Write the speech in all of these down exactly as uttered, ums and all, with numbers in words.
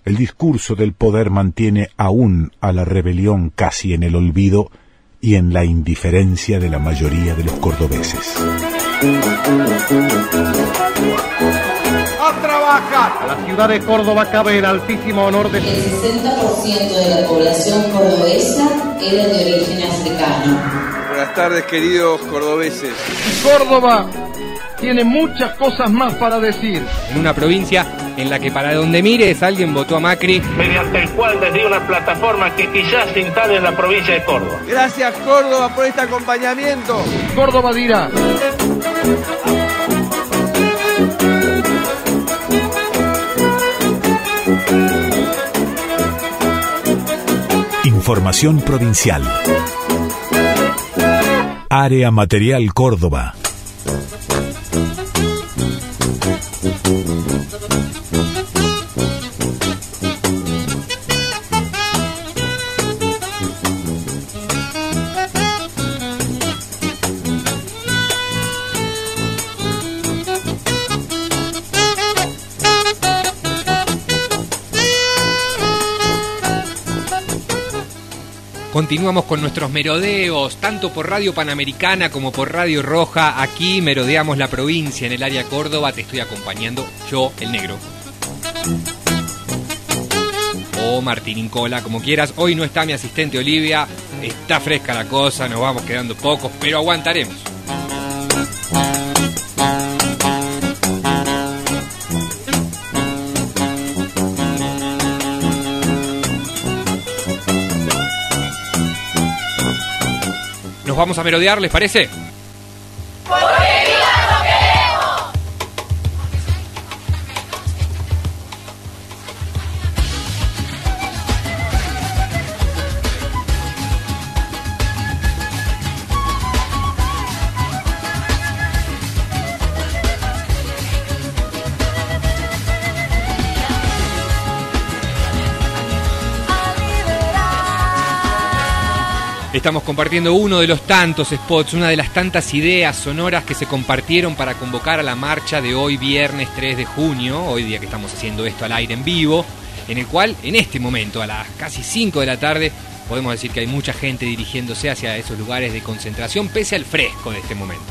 el discurso del poder mantiene aún a la rebelión casi en el olvido y en la indiferencia de la mayoría de los cordobeses. ¡A trabajar! A la ciudad de Córdoba cabe el altísimo honor de... El sesenta por ciento de la población cordobesa era de origen africano. Buenas tardes, queridos cordobeses. Córdoba tiene muchas cosas más para decir. En una provincia en la que para donde mires alguien votó a Macri, mediante el cual desde una plataforma que quizás se instale en la provincia de Córdoba. Gracias, Córdoba, por este acompañamiento. Córdoba dirá. Información provincial. Área Material Córdoba. Continuamos con nuestros merodeos, tanto por Radio Panamericana como por Radio Roja. Aquí merodeamos la provincia en el área Córdoba. Te estoy acompañando yo, el negro. O Martín Incola, como quieras. Hoy no está mi asistente Olivia. Está fresca la cosa, nos vamos quedando pocos, pero aguantaremos. Nos vamos a merodear, ¿les parece? ¡Porque viva lo queremos! Estamos compartiendo uno de los tantos spots, una de las tantas ideas sonoras que se compartieron para convocar a la marcha de hoy viernes tres de junio, hoy día que estamos haciendo esto al aire en vivo, en el cual en este momento a las casi cinco de la tarde podemos decir que hay mucha gente dirigiéndose hacia esos lugares de concentración pese al fresco de este momento.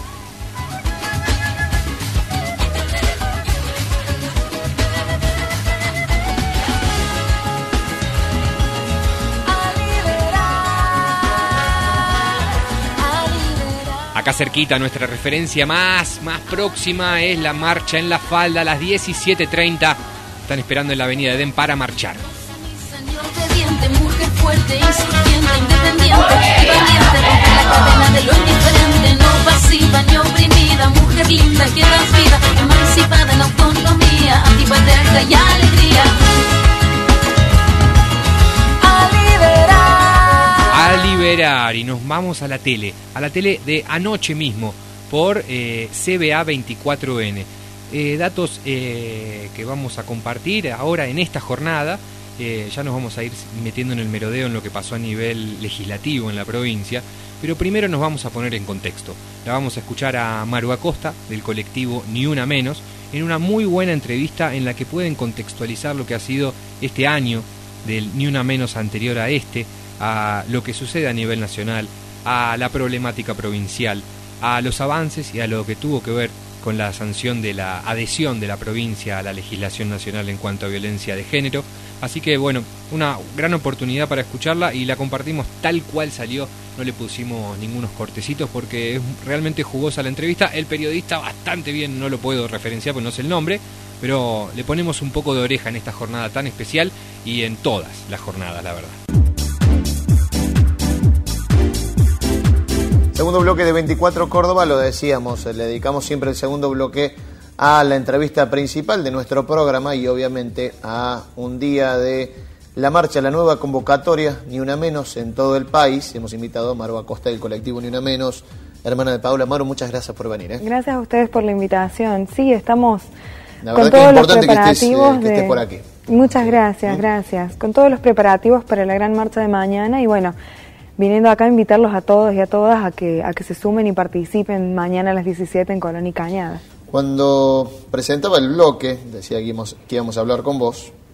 Acá cerquita, nuestra referencia más, más próxima es la marcha en La Falda a las diecisiete treinta. Están esperando en la avenida Edén para marchar. Mujer fuerte, insurgente, independiente, valiente, rompe la cadena de lo indiferente, no pasiva ni oprimida, mujer linda que das vida, emancipada en autonomía, antipatriarca y alegría. A liberar, y nos vamos a la tele, a la tele de anoche mismo, por eh, C B A veinticuatro N. Eh, datos eh, que vamos a compartir ahora en esta jornada. Eh, ya nos vamos a ir metiendo en el merodeo en lo que pasó a nivel legislativo en la provincia, pero primero nos vamos a poner en contexto. La vamos a escuchar a Maru Acosta, del colectivo Ni Una Menos, en una muy buena entrevista en la que pueden contextualizar lo que ha sido este año del Ni Una Menos anterior a este, a lo que sucede a nivel nacional, a la problemática provincial, a los avances y a lo que tuvo que ver con la sanción de la adhesión de la provincia a la legislación nacional en cuanto a violencia de género. Así que bueno, una gran oportunidad para escucharla y la compartimos tal cual salió, no le pusimos ningunos cortecitos porque es realmente jugosa la entrevista. El periodista bastante bien, no lo puedo referenciar porque no sé el nombre, pero le ponemos un poco de oreja en esta jornada tan especial y en todas las jornadas, la verdad. Segundo bloque de veinticuatro Córdoba, lo decíamos, le dedicamos siempre el segundo bloque a la entrevista principal de nuestro programa y obviamente a un día de la marcha, la nueva convocatoria, Ni Una Menos en todo el país. Hemos invitado a Maru Acosta del colectivo Ni Una Menos, hermana de Paula. Maru, muchas gracias por venir. ¿eh? Gracias a ustedes por la invitación. Sí, estamos la con verdad todos que es los importante preparativos que estés, eh, que de... estés por aquí. Muchas gracias, ¿Mm? gracias. Con todos los preparativos para la gran marcha de mañana y bueno, viniendo acá a invitarlos a todos y a todas a que, a que se sumen y participen mañana a las diecisiete en Colón y Cañada. Cuando presentaba el bloque, decía que íbamos, que íbamos a hablar con vos,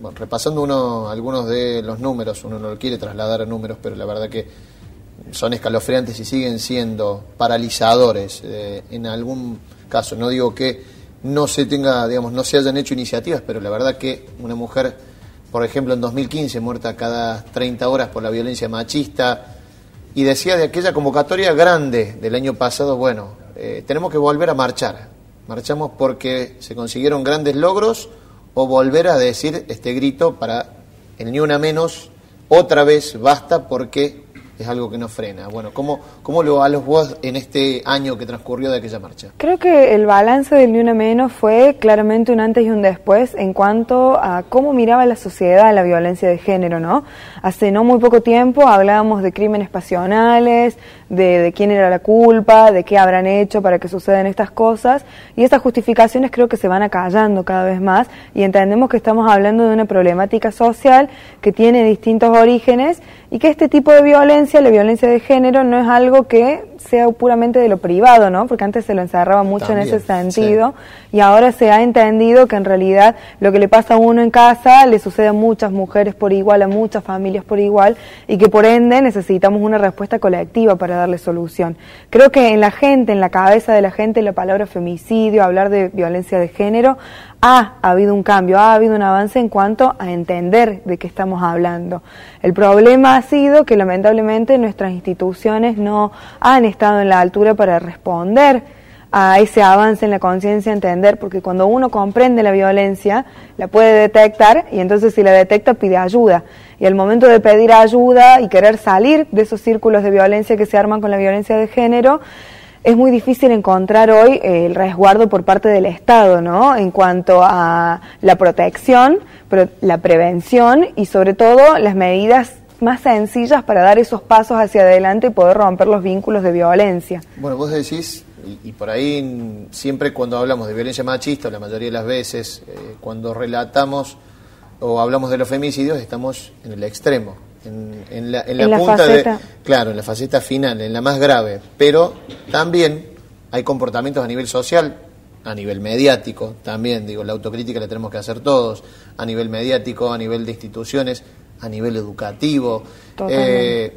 bueno, repasando uno algunos de los números, uno no lo quiere trasladar a números, pero la verdad que son escalofriantes y siguen siendo paralizadores. Eh, en algún caso, no digo que no se tenga, digamos, no se hayan hecho iniciativas, pero la verdad que una mujer, por ejemplo, en dos mil quince, muerta cada treinta horas por la violencia machista, y decía de aquella convocatoria grande del año pasado, bueno, eh, tenemos que volver a marchar. Marchamos porque se consiguieron grandes logros, o volver a decir este grito para el ni una menos, otra vez basta, porque es algo que no frena. Bueno, ¿cómo, cómo lo halos vos en este año que transcurrió de aquella marcha? Creo que el balance del Ni Una Menos fue claramente un antes y un después en cuanto a cómo miraba la sociedad la violencia de género, ¿no? Hace no muy poco tiempo hablábamos de crímenes pasionales, de, de quién era la culpa, de qué habrán hecho para que sucedan estas cosas, y estas justificaciones creo que se van acallando cada vez más, y entendemos que estamos hablando de una problemática social que tiene distintos orígenes, y que este tipo de violencia, la violencia de género, no es algo que sea puramente de lo privado, ¿no? Porque antes se lo encerraba mucho También, en ese sentido, sí. Y ahora se ha entendido que en realidad lo que le pasa a uno en casa le sucede a muchas mujeres por igual, a muchas familias por igual, y que por ende necesitamos una respuesta colectiva para darle solución. Creo que en la gente, en la cabeza de la gente, la palabra femicidio, hablar de violencia de género, ha habido un cambio, ha habido un avance en cuanto a entender de qué estamos hablando. El problema ha sido que lamentablemente nuestras instituciones no han estado en la altura para responder a ese avance en la conciencia, entender, porque cuando uno comprende la violencia, la puede detectar, y entonces si la detecta pide ayuda. Y al momento de pedir ayuda y querer salir de esos círculos de violencia que se arman con la violencia de género, es muy difícil encontrar hoy eh, el resguardo por parte del Estado, ¿no? En cuanto a la protección, pero la prevención y sobre todo las medidas más sencillas para dar esos pasos hacia adelante y poder romper los vínculos de violencia. Bueno, vos decís, y, y por ahí siempre cuando hablamos de violencia machista, la mayoría de las veces, eh, cuando relatamos o hablamos de los femicidios, estamos en el extremo. En, en la, en la, en la punta faceta. de claro, en la faceta final, en la más grave, pero también hay comportamientos a nivel social, a nivel mediático, también digo, la autocrítica la tenemos que hacer todos, a nivel mediático, a nivel de instituciones, a nivel educativo. Eh,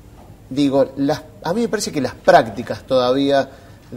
digo, las, a mí me parece que las prácticas todavía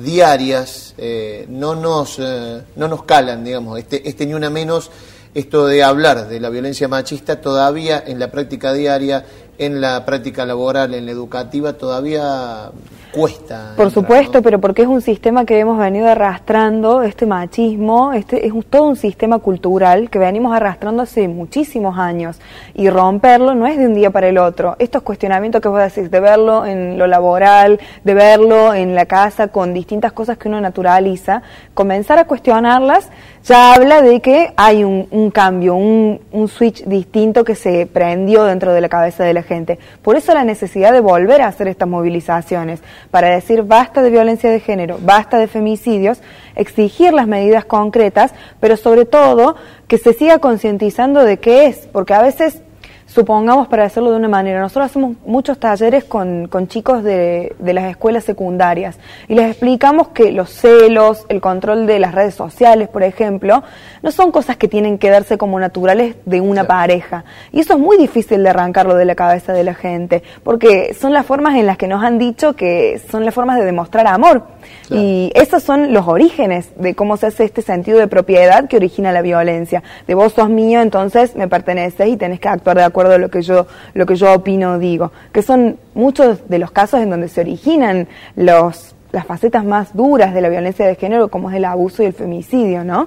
diarias eh, no nos eh, no nos calan, digamos, este este ni una menos. Esto de hablar de la violencia machista todavía en la práctica diaria, en la práctica laboral, en la educativa, todavía cuesta. Por entrar, supuesto, ¿no? Pero porque es un sistema que hemos venido arrastrando, este machismo, este es un, todo un sistema cultural que venimos arrastrando hace muchísimos años, y romperlo no es de un día para el otro. Estos cuestionamientos que vos decís, de verlo en lo laboral, de verlo en la casa con distintas cosas que uno naturaliza, comenzar a cuestionarlas ya habla de que hay un, un cambio, un, un switch distinto que se prendió dentro de la cabeza de la gente. Por eso la necesidad de volver a hacer estas movilizaciones, para decir basta de violencia de género, basta de femicidios, exigir las medidas concretas, pero sobre todo que se siga concientizando de qué es, porque a veces, supongamos para hacerlo de una manera, nosotros hacemos muchos talleres con, con chicos de, de las escuelas secundarias y les explicamos que los celos, el control de las redes sociales, por ejemplo, no son cosas que tienen que darse como naturales de una claro. pareja. Y eso es muy difícil de arrancarlo de la cabeza de la gente, porque son las formas en las que nos han dicho que son las formas de demostrar amor. Claro. Y esos son los orígenes de cómo se hace este sentido de propiedad que origina la violencia. De vos sos mío, entonces me perteneces y tenés que actuar de acuerdo a lo que yo, lo que yo opino o digo. Que son muchos de los casos en donde se originan los las facetas más duras de la violencia de género, como es el abuso y el femicidio, ¿no?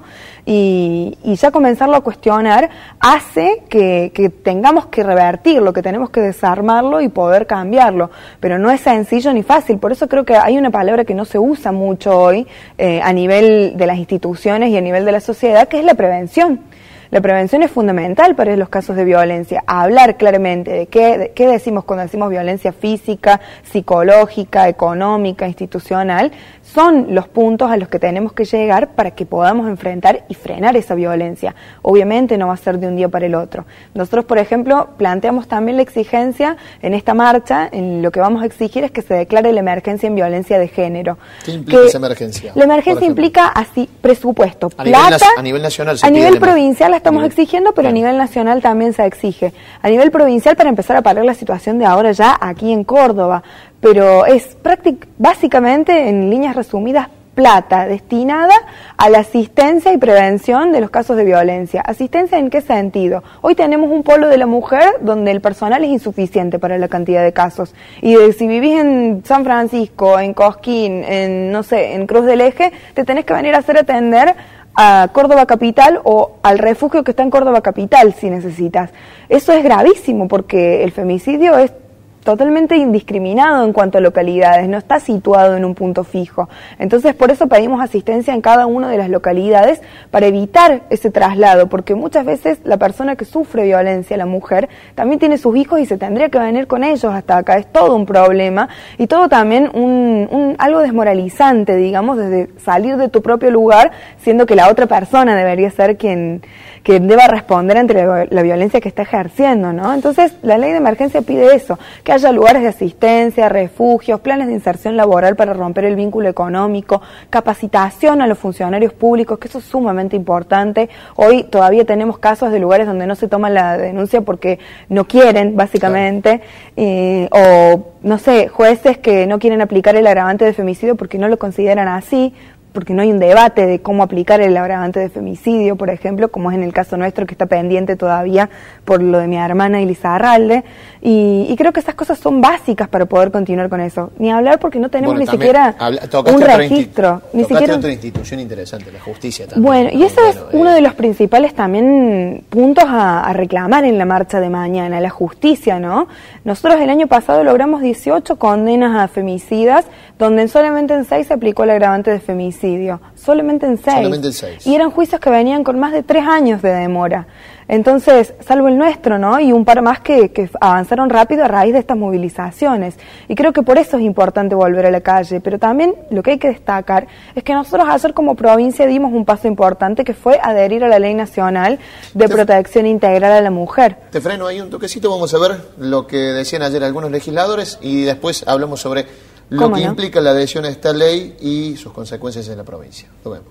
Y, y ya comenzarlo a cuestionar hace que, que tengamos que revertirlo, que tenemos que desarmarlo y poder cambiarlo, pero no es sencillo ni fácil. Por eso creo que hay una palabra que no se usa mucho hoy eh, a nivel de las instituciones y a nivel de la sociedad, que es la prevención. La prevención es fundamental para los casos de violencia. Hablar claramente de qué, de qué decimos cuando decimos violencia física, psicológica, económica, institucional, son los puntos a los que tenemos que llegar para que podamos enfrentar y frenar esa violencia. Obviamente no va a ser de un día para el otro. Nosotros, por ejemplo, planteamos también la exigencia en esta marcha, en lo que vamos a exigir es que se declare la emergencia en violencia de género. ¿Qué implica que esa emergencia? La emergencia implica así presupuesto, a plata, nivel, a nivel nacional se a nivel provincial hasta estamos Bien. exigiendo, pero a nivel nacional también se exige. A nivel provincial, para empezar a paliar la situación de ahora ya aquí en Córdoba, pero es práctic- básicamente, en líneas resumidas, plata destinada a la asistencia y prevención de los casos de violencia. ¿Asistencia en qué sentido? Hoy tenemos un polo de la mujer donde el personal es insuficiente para la cantidad de casos. Y de, si vivís en San Francisco, en Cosquín, en, no sé, en Cruz del Eje, te tenés que venir a hacer atender a Córdoba Capital o al refugio que está en Córdoba Capital si necesitas. Eso es gravísimo porque el femicidio es totalmente indiscriminado en cuanto a localidades, no está situado en un punto fijo. Entonces, por eso pedimos asistencia en cada una de las localidades para evitar ese traslado, porque muchas veces la persona que sufre violencia, la mujer, también tiene sus hijos y se tendría que venir con ellos hasta acá. Es todo un problema y todo también un, un algo desmoralizante, digamos, desde salir de tu propio lugar, siendo que la otra persona debería ser quien, quien deba responder ante la, la violencia que está ejerciendo, ¿no? Entonces, la ley de emergencia pide eso, que haya lugares de asistencia, refugios, planes de inserción laboral para romper el vínculo económico, capacitación a los funcionarios públicos, que eso es sumamente importante. Hoy todavía tenemos casos de lugares donde no se toma la denuncia porque no quieren, básicamente, claro. eh, o, no sé, jueces que no quieren aplicar el agravante de femicidio porque no lo consideran así, porque no hay un debate de cómo aplicar el agravante de femicidio, por ejemplo, como es en el caso nuestro, que está pendiente todavía por lo de mi hermana Elisa Arralde, y, y creo que esas cosas son básicas para poder continuar con eso. Ni hablar porque no tenemos bueno, ni siquiera habla, un registro. Ni tocaste siquiera otra institución interesante, la justicia también. Bueno, y ese bueno, es uno eh, de los principales también puntos a, a reclamar en la marcha de mañana, la justicia, ¿no? Nosotros el año pasado logramos dieciocho condenas a femicidas, donde solamente en seis se aplicó el agravante de femicidio. Solamente en seis. Solamente en seis. Y eran juicios que venían con más de tres años de demora. Entonces, salvo el nuestro, ¿no? Y un par más que, que avanzaron rápido a raíz de estas movilizaciones. Y creo que por eso es importante volver a la calle. Pero también lo que hay que destacar es que nosotros ayer como provincia dimos un paso importante que fue adherir a la Ley Nacional de Protección Integral a la Mujer. Te freno ahí un toquecito, vamos a ver lo que decían ayer algunos legisladores y después hablamos sobre lo que no? implica la adhesión a esta ley y sus consecuencias en la provincia. Lo vemos.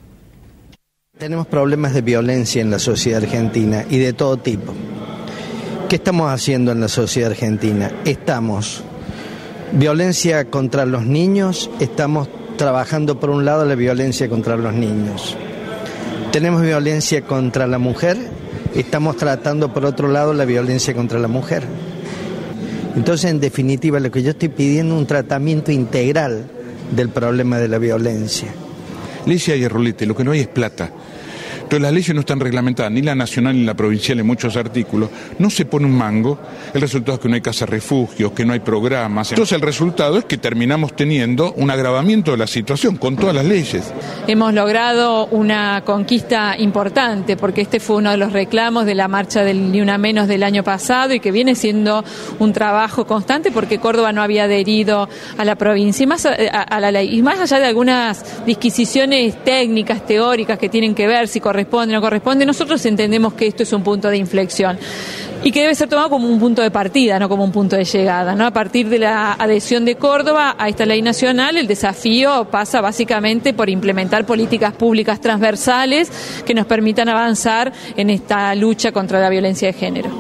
Tenemos problemas de violencia en la sociedad argentina y de todo tipo. ¿Qué estamos haciendo en la sociedad argentina? Estamos violencia contra los niños, estamos trabajando por un lado la violencia contra los niños. Tenemos violencia contra la mujer, estamos tratando por otro lado la violencia contra la mujer. Entonces, en definitiva, lo que yo estoy pidiendo es un tratamiento integral del problema de la violencia. Leyes hay, Rolete, lo que no hay es plata. Entonces las leyes no están reglamentadas, ni la nacional ni la provincial en muchos artículos. No se pone un mango, el resultado es que no hay casa refugios, que no hay programas. Entonces el resultado es que terminamos teniendo un agravamiento de la situación con todas las leyes. Hemos logrado una conquista importante, porque este fue uno de los reclamos de la marcha del Ni Una Menos del año pasado y que viene siendo un trabajo constante porque Córdoba no había adherido a la provincia y más a, a, a la ley. Y más allá de algunas disquisiciones técnicas, teóricas que tienen que ver si corresponde o no corresponde, nosotros entendemos que esto es un punto de inflexión y que debe ser tomado como un punto de partida, no como un punto de llegada, ¿no? A partir de la adhesión de Córdoba a esta ley nacional, el desafío pasa básicamente por implementar políticas públicas transversales que nos permitan avanzar en esta lucha contra la violencia de género.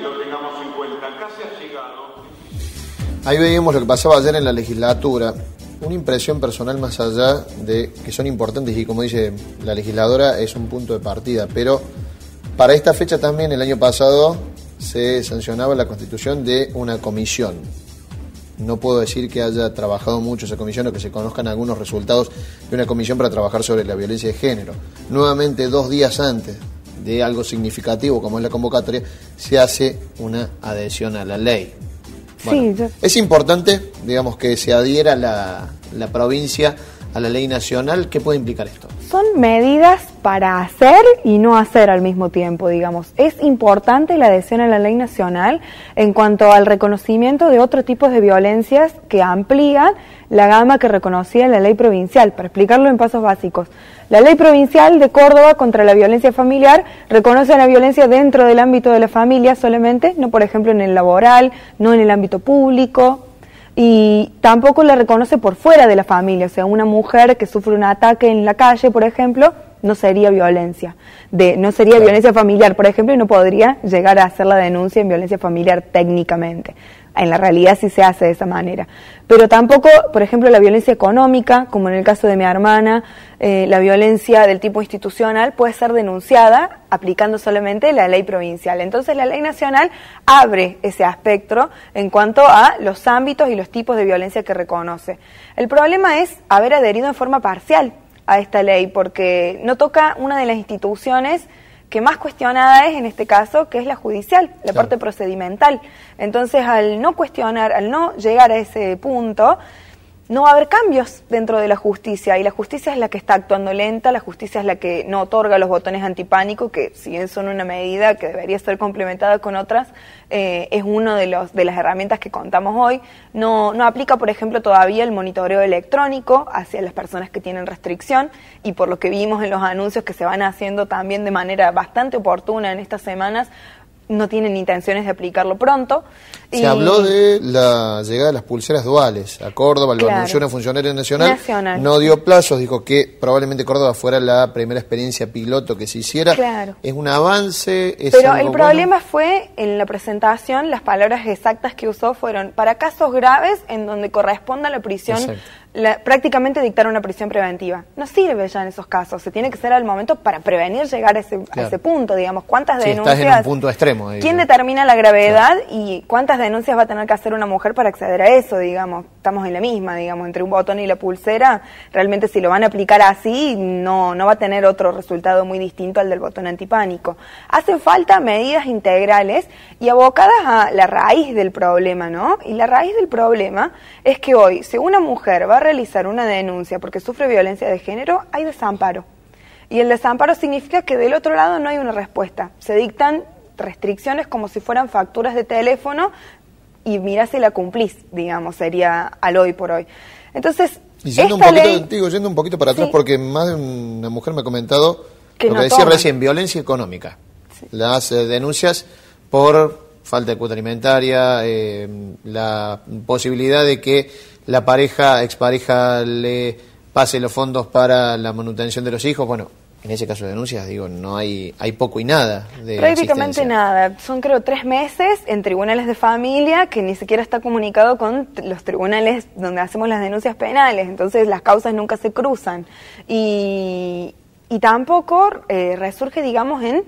Ahí veíamos lo que pasaba ayer en la legislatura. Una impresión personal más allá de que son importantes y como dice la legisladora es un punto de partida, pero para esta fecha también el año pasado se sancionaba la constitución de una comisión. No puedo decir que haya trabajado mucho esa comisión o que se conozcan algunos resultados de una comisión para trabajar sobre la violencia de género. Nuevamente, dos días antes de algo significativo como es la convocatoria, se hace una adhesión a la ley. Bueno, sí, yo... Es importante, digamos, que se adhiera la, la provincia a la ley nacional. ¿Qué puede implicar esto? Son medidas para hacer y no hacer al mismo tiempo, digamos. Es importante la adhesión a la ley nacional en cuanto al reconocimiento de otros tipos de violencias que amplían la gama que reconocía la ley provincial. Para explicarlo en pasos básicos, la ley provincial de Córdoba contra la violencia familiar reconoce la violencia dentro del ámbito de la familia solamente, no por ejemplo en el laboral, no en el ámbito público, y tampoco la reconoce por fuera de la familia. O sea, una mujer que sufre un ataque en la calle, por ejemplo, no sería violencia, de no sería claro. violencia familiar, por ejemplo, y no podría llegar a hacer la denuncia en violencia familiar técnicamente. En la realidad sí se hace de esa manera. Pero tampoco, por ejemplo, la violencia económica, como en el caso de mi hermana, eh, la violencia del tipo institucional puede ser denunciada aplicando solamente la ley provincial. Entonces la ley nacional abre ese aspecto en cuanto a los ámbitos y los tipos de violencia que reconoce. El problema es haber adherido en forma parcial a esta ley, porque no toca una de las instituciones que más cuestionada es en este caso, que es la judicial, la claro. parte procedimental. Entonces, al no cuestionar, al no llegar a ese punto, no va a haber cambios dentro de la justicia, y la justicia es la que está actuando lenta, la justicia es la que no otorga los botones antipánico, que si bien son una medida que debería ser complementada con otras, eh, es uno de los de las herramientas que contamos hoy. No, no aplica, por ejemplo, todavía el monitoreo electrónico hacia las personas que tienen restricción, y por lo que vimos en los anuncios que se van haciendo también de manera bastante oportuna en estas semanas, no tienen intenciones de aplicarlo pronto. Se y... habló de la llegada de las pulseras duales a Córdoba, lo claro. anunció una funcionaria nacional, nacional, no dio plazos, dijo que probablemente Córdoba fuera la primera experiencia piloto que se hiciera. Claro. Es un avance, es Pero algo el problema bueno. fue, en la presentación, las palabras exactas que usó fueron para casos graves en donde corresponda la prisión, la, prácticamente dictar una prisión preventiva. No sirve ya en esos casos, se tiene que ser al momento para prevenir llegar a ese, claro. a ese punto, digamos. ¿Cuántas sí, denuncias? Estás en un punto extremo. Digamos. ¿Quién determina la gravedad claro. y cuántas denuncias va a tener que hacer una mujer para acceder a eso, digamos? Estamos en la misma, digamos, entre un botón y la pulsera. Realmente si lo van a aplicar así, no, no va a tener otro resultado muy distinto al del botón antipánico. Hacen falta medidas integrales y abocadas a la raíz del problema, ¿no? Y la raíz del problema es que hoy, si una mujer va a realizar una denuncia porque sufre violencia de género, hay desamparo. Y el desamparo significa que del otro lado no hay una respuesta. Se dictan restricciones como si fueran facturas de teléfono y mira si la cumplís, digamos, sería al hoy por hoy. Entonces, y yendo un poquito, ley, digo, yendo un poquito para atrás, sí. porque más de una mujer me ha comentado que lo que no decía toman. recién, violencia económica. Sí. Las eh, denuncias por falta de cuota alimentaria, eh, la posibilidad de que la pareja, expareja, le pase los fondos para la manutención de los hijos. Bueno, en ese caso de denuncias, digo, no hay hay poco y nada de prácticamente nada. Son, creo, tres meses en tribunales de familia que ni siquiera está comunicado con los tribunales donde hacemos las denuncias penales. Entonces las causas nunca se cruzan. Y, y tampoco eh, resurge, digamos, en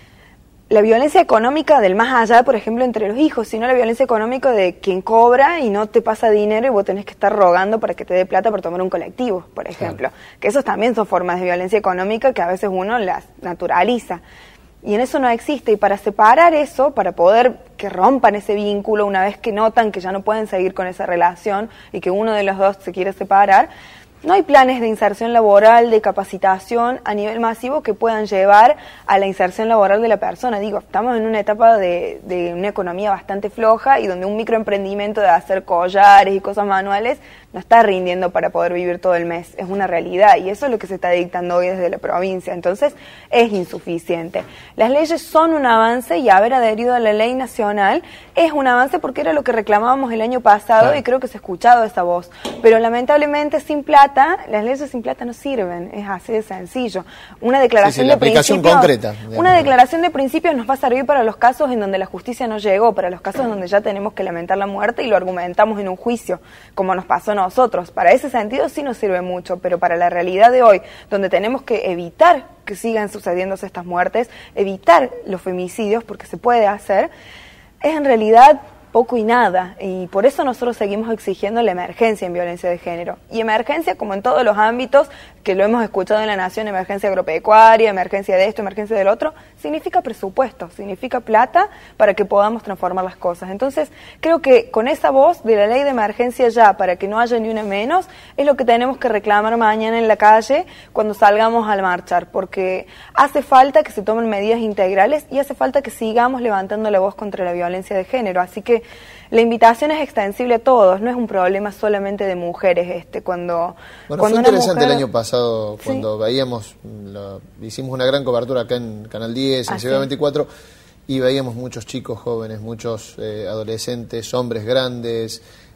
la violencia económica del más allá, por ejemplo, entre los hijos, sino la violencia económica de quien cobra y no te pasa dinero y vos tenés que estar rogando para que te dé plata por tomar un colectivo, por ejemplo. Claro. Que esos también son formas de violencia económica que a veces uno las naturaliza. Y en eso no existe. Y para separar eso, para poder que rompan ese vínculo una vez que notan que ya no pueden seguir con esa relación y que uno de los dos se quiere separar, no hay planes de inserción laboral, de capacitación a nivel masivo que puedan llevar a la inserción laboral de la persona. Digo, estamos en una etapa de, de una economía bastante floja y donde un microemprendimiento de hacer collares y cosas manuales no está rindiendo para poder vivir todo el mes. Es una realidad y eso es lo que se está dictando hoy desde la provincia. Entonces, es insuficiente. Las leyes son un avance y haber adherido a la ley nacional es un avance porque era lo que reclamábamos el año pasado claro. y creo que se ha escuchado esa voz. Pero lamentablemente, sin plata, las leyes sin plata no sirven, es así de sencillo. Una declaración sí, sí, de principios, concreta, una declaración de principios nos va a servir para los casos en donde la justicia no llegó, para los casos en donde ya tenemos que lamentar la muerte y lo argumentamos en un juicio, como nos pasó a nosotros. Para ese sentido sí nos sirve mucho, pero para la realidad de hoy, donde tenemos que evitar que sigan sucediéndose estas muertes, evitar los femicidios, porque se puede hacer, es en realidad poco y nada, y por eso nosotros seguimos exigiendo la emergencia en violencia de género. Y emergencia, como en todos los ámbitos que lo hemos escuchado en la Nación, emergencia agropecuaria, emergencia de esto, emergencia del otro, significa presupuesto, significa plata para que podamos transformar las cosas. Entonces, creo que con esa voz de la ley de emergencia ya, para que no haya ni una menos, es lo que tenemos que reclamar mañana en la calle cuando salgamos al marchar, porque hace falta que se tomen medidas integrales y hace falta que sigamos levantando la voz contra la violencia de género. Así que la invitación es extensible a todos, no es un problema solamente de mujeres este cuando bueno cuando fue interesante mujer... el año pasado cuando ¿sí? veíamos la, hicimos una gran cobertura acá en Canal diez, en C B veinticuatro y veíamos muchos chicos jóvenes, muchos eh, adolescentes, hombres grandes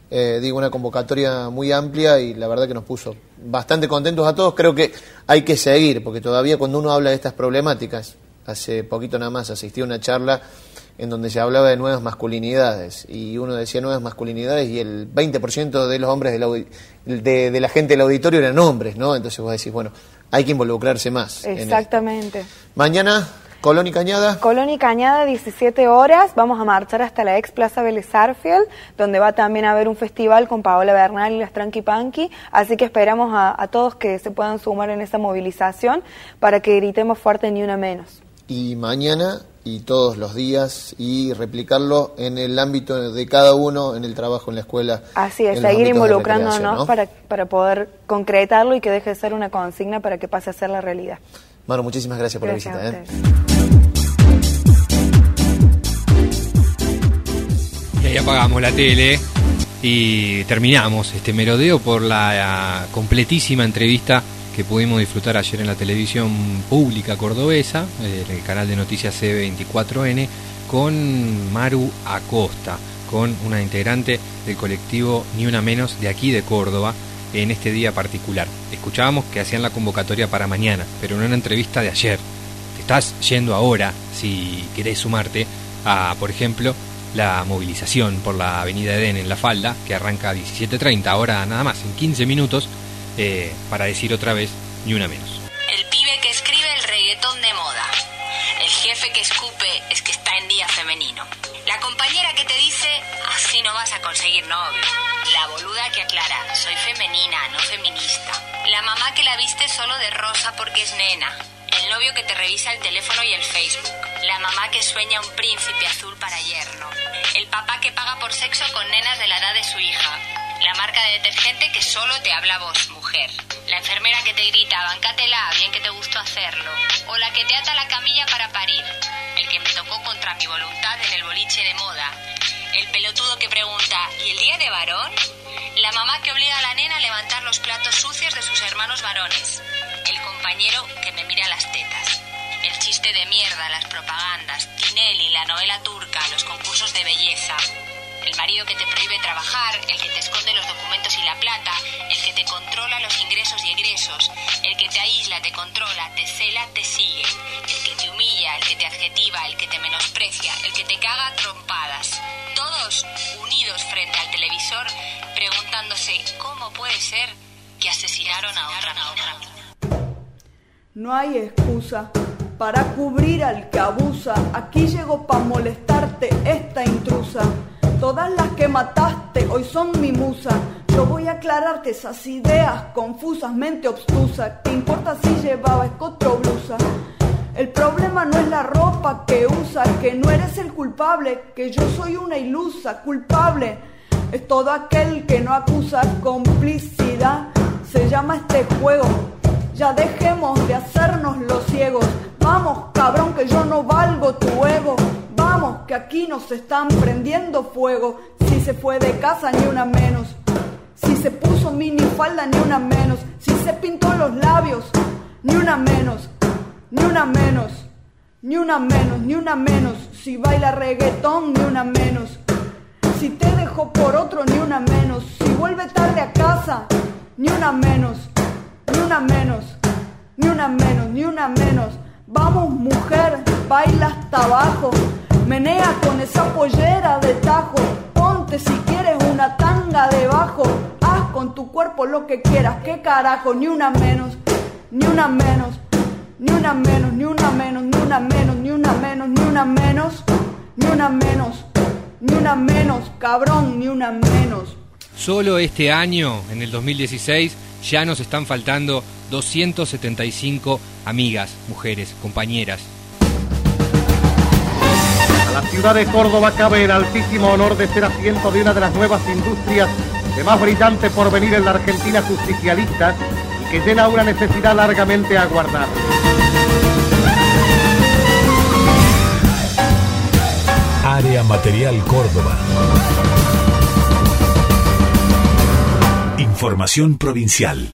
eh, digo, una convocatoria muy amplia y la verdad que nos puso bastante contentos a todos. Creo que hay que seguir, porque todavía cuando uno habla de estas problemáticas, hace poquito nada más asistí a una charla en donde se hablaba de nuevas masculinidades, y uno decía nuevas masculinidades y el veinte por ciento de los hombres del audi- de, de la gente del auditorio eran hombres, ¿no? Entonces vos decís, bueno, hay que involucrarse más. Exactamente. Mañana, Colón y Cañada. Colón y Cañada, diecisiete horas, vamos a marchar hasta la ex Plaza Vélez Sarsfield, donde va también a haber un festival con Paola Bernal y las Tranqui Panqui, así que esperamos a, a todos que se puedan sumar en esa movilización para que gritemos fuerte ni una menos. Y mañana y todos los días, y replicarlo en el ámbito de cada uno, en el trabajo, en la escuela. Así es, seguir involucrándonos, ¿no? para, para poder concretarlo y que deje de ser una consigna para que pase a ser la realidad. Manu, muchísimas gracias por gracias la visita. ¿eh? Y ahí apagamos la tele y terminamos este merodeo por la completísima entrevista que pudimos disfrutar ayer en la televisión pública cordobesa, en el canal de noticias C veinticuatro N, con Maru Acosta, con una integrante del colectivo Ni Una Menos de aquí de Córdoba, en este día particular. Escuchábamos que hacían la convocatoria para mañana, pero en una entrevista de ayer. Te estás yendo ahora, si querés sumarte, a, por ejemplo, la movilización por la avenida Edén en La Falda, que arranca a diecisiete treinta, ahora nada más, en quince minutos, Eh, para decir otra vez, ni una menos. El pibe que escribe el reggaetón de moda. El jefe que escupe es que está en día femenino. La compañera que te dice, así no vas a conseguir novio. La boluda que aclara, soy femenina, no feminista. La mamá que la viste solo de rosa porque es nena. El novio que te revisa el teléfono y el Facebook. La mamá que sueña un príncipe azul para yerno. El papá que paga por sexo con nenas de la edad de su hija. La marca de detergente que solo te habla vos, mujer. La enfermera que te grita, bancátela, bien que te gustó hacerlo. O la que te ata la camilla para parir. El que me tocó contra mi voluntad en el boliche de moda. El pelotudo que pregunta, ¿y el día de varón? La mamá que obliga a la nena a levantar los platos sucios de sus hermanos varones. El compañero que me mira las tetas. El chiste de mierda, las propagandas, Tinelli, la novela turca, los concursos de belleza. El marido que te prohíbe trabajar, el que te esconde los documentos y la plata, el que te controla los ingresos y egresos, el que te aísla, te controla, te cela, te sigue, el que te humilla, el que te adjetiva, el que te menosprecia, el que te caga a trompadas. Todos unidos frente al televisor, preguntándose cómo puede ser que asesinaron a otra, a otra mina. No hay excusa para cubrir al que abusa. Aquí llego pa' molestarte esta intrusa. Todas las que mataste hoy son mi musa. Yo voy a aclararte esas ideas confusas, mente obstusa. ¿Qué importa si llevaba escote o blusa? El problema no es la ropa que usa, que no eres el culpable, que yo soy una ilusa. Culpable es todo aquel que no acusa. Complicidad se llama este juego. Ya dejemos de hacernos los ciegos. Vamos, cabrón, que yo no valgo tu ego. Vamos, que aquí nos están prendiendo fuego. Si se fue de casa, ni una menos. Si se puso minifalda, ni una menos. Si se pintó los labios, ni una menos. Ni una menos. Ni una menos, ni una menos. Si baila reggaetón, ni una menos. Si te dejó por otro, ni una menos. Si vuelve tarde a casa, ni una menos. Ni una menos. Ni una menos, ni una menos. Vamos, mujer, baila hasta abajo. Menea con esa pollera de tajo. Ponte si quieres una tanga debajo. Haz con tu cuerpo lo que quieras. ¿Qué carajo? Ni una menos. Ni una menos. Ni una menos, ni una menos, ni una menos, ni una menos, ni una menos. Ni una menos. Ni una menos, cabrón, ni una menos. Solo este año, en el dos mil dieciséis, ya nos están faltando doscientas setenta y cinco amigas, mujeres, compañeras. A la ciudad de Córdoba cabe el altísimo honor de ser asiento de una de las nuevas industrias de más brillante porvenir en la Argentina justicialista y que llena una necesidad largamente aguardada. Área Material Córdoba. Información provincial.